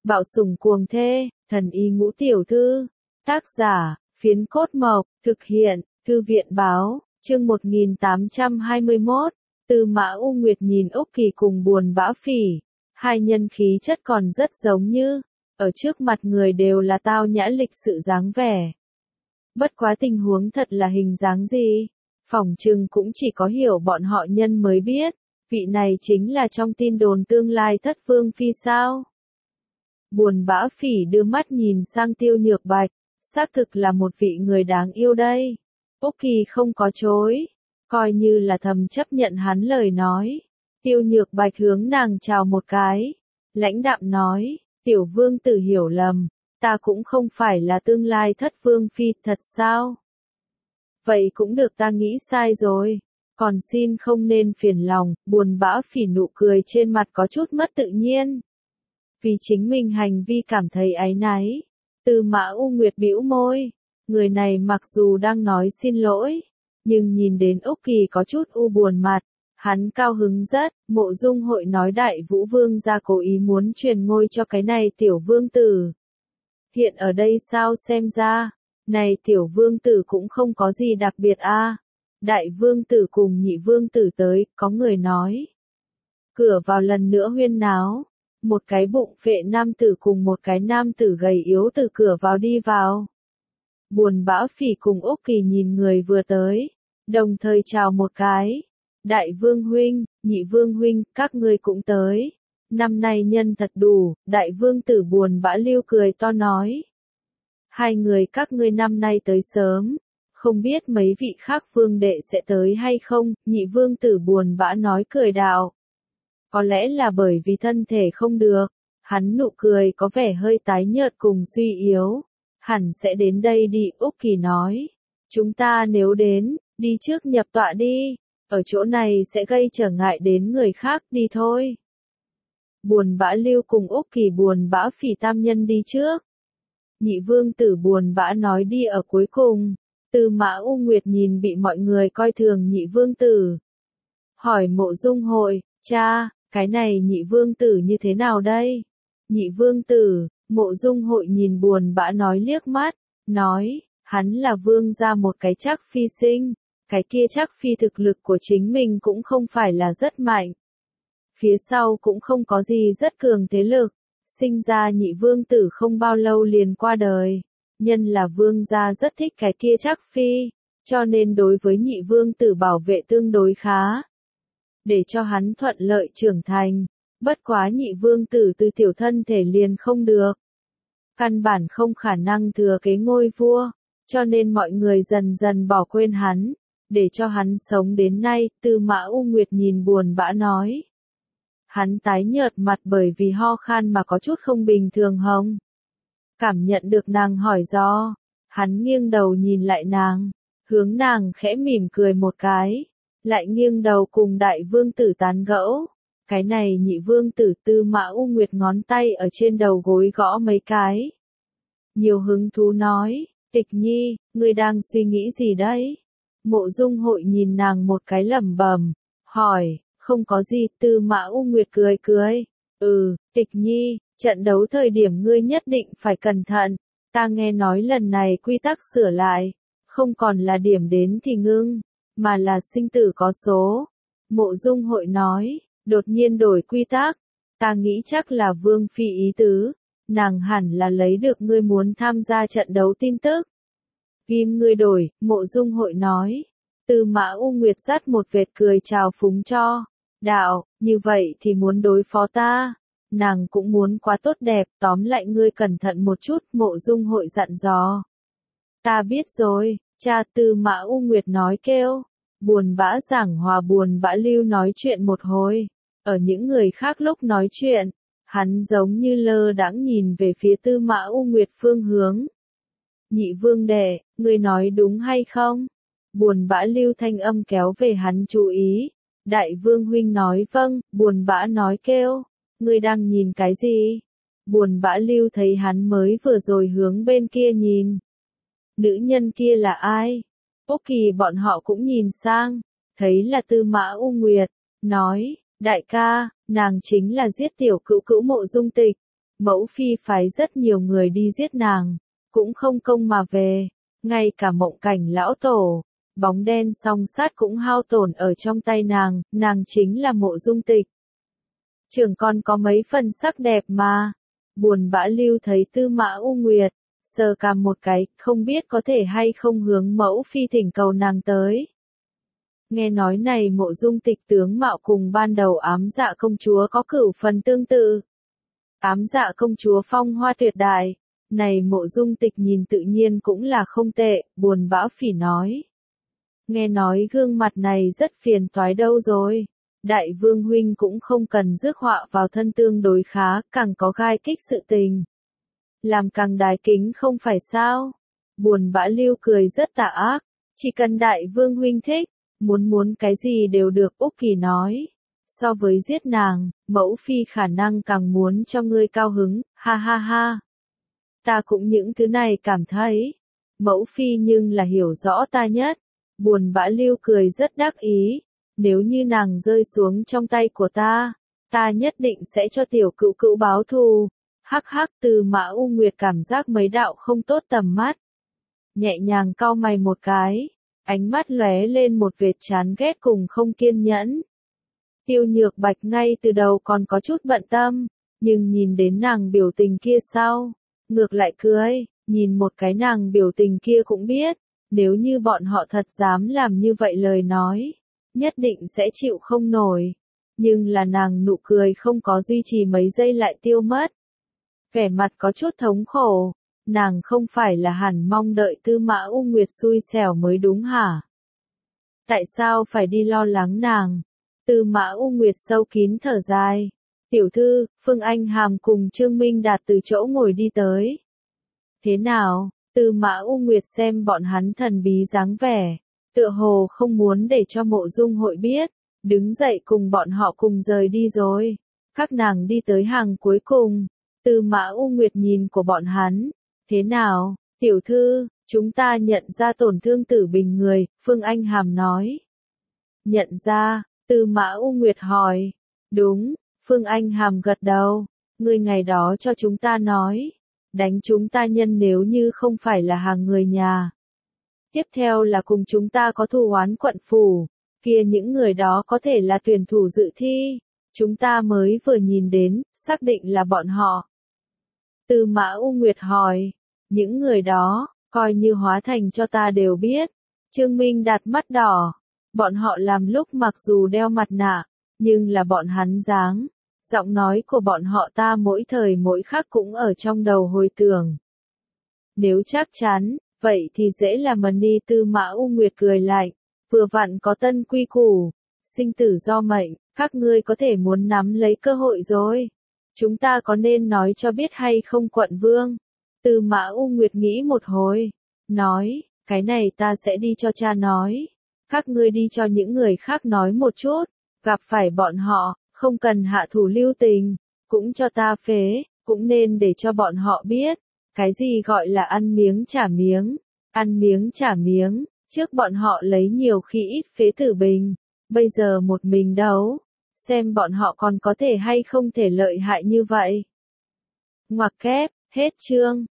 Bạo sủng cuồng thê, thần y ngũ tiểu thư. Tác giả, Phiến Cốt Mộc, thực hiện, Thư viện báo, chương 1821. Tư Mã U Nguyệt nhìn Úc Kỳ cùng Buồn Bã Phỉ, hai nhân khí chất còn rất giống như, ở trước mặt người đều là tao nhã lịch sự dáng vẻ. Bất quá tình huống thật là hình dáng gì, phỏng chừng cũng chỉ có hiểu bọn họ nhân mới biết, vị này chính là trong tin đồn tương lai thất vương phi sao. Buồn Bã Phỉ đưa mắt nhìn sang Tiêu Nhược Bạch, xác thực là một vị người đáng yêu đây. Úc Kỳ không có chối, coi như là thầm chấp nhận hắn lời nói. Tiêu Nhược Bạch hướng nàng chào một cái, lãnh đạm nói, tiểu vương tử hiểu lầm, ta cũng không phải là tương lai thất vương phi thật sao? Vậy cũng được, ta nghĩ sai rồi, còn xin không nên phiền lòng. Buồn Bã Phỉ nụ cười trên mặt có chút mất tự nhiên. Vì chính mình hành vi cảm thấy áy náy, Tư Mã U Nguyệt bĩu môi, người này mặc dù đang nói xin lỗi, nhưng nhìn đến Úc Kỳ có chút u buồn mặt, hắn cao hứng rất. Mộ Dung Hội nói Đại Vũ Vương gia cố ý muốn truyền ngôi cho cái này tiểu vương tử. Hiện ở đây sao, xem ra, này tiểu vương tử cũng không có gì đặc biệt a. Đại vương tử cùng nhị vương tử tới, có người nói. Cửa vào lần nữa huyên náo, một cái bụng phệ nam tử cùng một cái nam tử gầy yếu từ cửa vào đi vào. Buồn Bã Phỉ cùng Úc Kỳ nhìn người vừa tới, đồng thời chào một cái. Đại vương huynh, nhị vương huynh, các ngươi cũng tới. Năm nay nhân thật đủ. Đại vương tử Buồn Bã Lưu cười to nói. Hai người các ngươi năm nay tới sớm, không biết mấy vị khác vương đệ sẽ tới hay không. Nhị vương tử Buồn Bã nói cười đạo. Có lẽ là bởi vì thân thể không được, hắn nụ cười có vẻ hơi tái nhợt cùng suy yếu. Hẳn sẽ đến đây đi. Úc Kỳ nói. Chúng ta nếu đến, đi trước nhập tọa đi, ở chỗ này sẽ gây trở ngại đến người khác, đi thôi. Buồn Bã Lưu cùng Úc Kỳ Buồn Bã Phỉ tam nhân đi trước. Nhị vương tử Buồn Bã nói đi ở cuối cùng. Tư Mã U Nguyệt nhìn bị mọi người coi thường nhị vương tử. Hỏi Mộ Dung Hội, cha, cái này nhị vương tử như thế nào đây? Nhị vương tử, Mộ Dung Hội nhìn Buồn Bã nói liếc mắt, nói, hắn là vương gia một cái Trác Phi sinh, cái kia Trác Phi thực lực của chính mình cũng không phải là rất mạnh. Phía sau cũng không có gì rất cường thế lực, sinh ra nhị vương tử không bao lâu liền qua đời, nhân là vương gia rất thích cái kia Trác Phi, cho nên đối với nhị vương tử bảo vệ tương đối khá, để cho hắn thuận lợi trưởng thành. Bất quá nhị vương tử từ tiểu thân thể liền không được, căn bản không khả năng thừa kế ngôi vua, cho nên mọi người dần dần bỏ quên hắn, để cho hắn sống đến nay. Tư Mã U Nguyệt nhìn Buồn Bã nói. Hắn tái nhợt mặt bởi vì ho khan mà có chút không bình thường hông. Cảm nhận được nàng hỏi do, hắn nghiêng đầu nhìn lại nàng, hướng nàng khẽ mỉm cười một cái, lại nghiêng đầu cùng đại vương tử tán gẫu. Cái này nhị vương tử. Tư Mã U Nguyệt ngón tay ở trên đầu gối gõ mấy cái. Nhiều hứng thú nói, Tịch Nhi, ngươi đang suy nghĩ gì đấy? Mộ Dung Hội nhìn nàng một cái lẩm bẩm, hỏi, không có gì. Tư Mã U Nguyệt cười cười, Tịch Nhi, trận đấu thời điểm ngươi nhất định phải cẩn thận, ta nghe nói lần này quy tắc sửa lại, không còn là điểm đến thì ngưng, mà là sinh tử có số. Mộ Dung Hội nói, đột nhiên đổi quy tắc, ta nghĩ chắc là vương phi ý tứ, nàng hẳn là lấy được ngươi muốn tham gia trận đấu tin tức. Ghim ngươi đổi. Mộ Dung Hội nói. Tư Mã U Nguyệt dắt một vệt cười chào phúng cho. Đạo, như vậy thì muốn đối phó ta. Nàng cũng muốn quá tốt đẹp, tóm lại ngươi cẩn thận một chút. Mộ Dung Hội dặn dò. Ta biết rồi, cha. Tư Mã U Nguyệt nói kêu. Buồn Bã giảng hòa Buồn Bã Lưu nói chuyện một hồi. Ở những người khác lúc nói chuyện, hắn giống như lơ đãng nhìn về phía Tư Mã U Nguyệt phương hướng. Nhị vương đệ, ngươi nói đúng hay không? Buồn Bã Lưu thanh âm kéo về hắn chú ý. Đại vương huynh nói vâng. Buồn Bã nói kêu, ngươi đang nhìn cái gì? Buồn Bã Lưu thấy hắn mới vừa rồi hướng bên kia nhìn. Nữ nhân kia là ai? Úc Kỳ bọn họ cũng nhìn sang, thấy là Tư Mã U Nguyệt, nói, đại ca, nàng chính là giết tiểu cữu cữu Mộ Dung Tịch. Mẫu phi phái rất nhiều người đi giết nàng, cũng không công mà về, ngay cả Mộng Cảnh lão tổ, bóng đen song sát cũng hao tổn ở trong tay nàng chính là Mộ Dung Tịch. Trưởng con có mấy phần sắc đẹp mà. Buồn bã Lưu thấy Tư Mã U Nguyệt, sờ cằm một cái, không biết có thể hay không hướng mẫu phi thỉnh cầu nàng tới. Nghe nói này Mộ Dung Tịch tướng mạo cùng ban đầu Ám Dạ công chúa có cửu phần tương tự. Ám Dạ công chúa phong hoa tuyệt đại, này Mộ Dung Tịch nhìn tự nhiên cũng là không tệ, buồn bã phỉ nói. Nghe nói gương mặt này rất phiền toái đâu rồi. Đại vương huynh cũng không cần rước họa vào thân tương đối khá, càng có gai kích sự tình. Làm càng đái kính không phải sao? Buồn bã Lưu cười rất tà ác, chỉ cần đại vương huynh thích, muốn cái gì đều được. Úc Kỳ nói. So với giết nàng, mẫu phi khả năng càng muốn cho ngươi cao hứng, ha ha ha. Ta cũng những thứ này cảm thấy. Mẫu phi nhưng là hiểu rõ ta nhất. Buồn bã Lưu cười rất đắc ý. Nếu như nàng rơi xuống trong tay của ta nhất định sẽ cho tiểu cữu cữu báo thù. Hắc hắc, Tư Mã U Nguyệt cảm giác mấy đạo không tốt tầm mắt. Nhẹ nhàng cau mày một cái, ánh mắt lóe lên một vệt chán ghét cùng không kiên nhẫn. Tiêu Nhược Bạch ngay từ đầu còn có chút bận tâm, nhưng nhìn đến nàng biểu tình kia sau, ngược lại cười, nhìn một cái nàng biểu tình kia cũng biết, nếu như bọn họ thật dám làm như vậy lời nói, nhất định sẽ chịu không nổi. Nhưng là nàng nụ cười không có duy trì mấy giây lại tiêu mất. Vẻ mặt có chút thống khổ, nàng không phải là hẳn mong đợi Tư Mã U Nguyệt xui xẻo mới đúng hả? Tại sao phải đi lo lắng nàng? Tư Mã U Nguyệt sâu kín thở dài. Tiểu thư, Phương Anh Hàm cùng Trương Minh Đạt từ chỗ ngồi đi tới. Thế nào? Tư Mã U Nguyệt xem bọn hắn thần bí dáng vẻ, tựa hồ không muốn để cho Mộ Dung Hội biết, đứng dậy cùng bọn họ cùng rời đi rồi. Các nàng đi tới hàng cuối cùng, Tư Mã U Nguyệt nhìn của bọn hắn. Thế nào, tiểu thư, chúng ta nhận ra tổn thương Tử Bình người, Phương Anh Hàm nói. Nhận ra, Tư Mã U Nguyệt hỏi. Đúng, Phương Anh Hàm gật đầu. Người ngày đó cho chúng ta nói, đánh chúng ta nhân nếu như không phải là hàng người nhà. Tiếp theo là cùng chúng ta có thù oán quận phủ, kia những người đó có thể là tuyển thủ dự thi. Chúng ta mới vừa nhìn đến, xác định là bọn họ. Tư Mã U Nguyệt hỏi, những người đó, coi như hóa thành cho ta đều biết. Trương Minh Đạt mắt đỏ, bọn họ làm lúc mặc dù đeo mặt nạ, nhưng là bọn hắn dáng, giọng nói của bọn họ ta mỗi thời mỗi khắc cũng ở trong đầu hồi tưởng. Nếu chắc chắn, vậy thì dễ làm đi. Tư Mã U Nguyệt cười lạnh, vừa vặn có tân quy củ, sinh tử do mệnh, các ngươi có thể muốn nắm lấy cơ hội rồi. Chúng ta có nên nói cho biết hay không quận vương? Tư Mã U Nguyệt nghĩ một hồi, nói, cái này ta sẽ đi cho cha nói. Các ngươi đi cho những người khác nói một chút, gặp phải bọn họ, không cần hạ thủ lưu tình, cũng cho ta phế, cũng nên để cho bọn họ biết, cái gì gọi là ăn miếng trả miếng, ăn miếng trả miếng, trước bọn họ lấy nhiều khi ít phế Tử Bình, bây giờ một mình đấu, xem bọn họ còn có thể hay không thể lợi hại như vậy. Ngoặc kép, hết chương.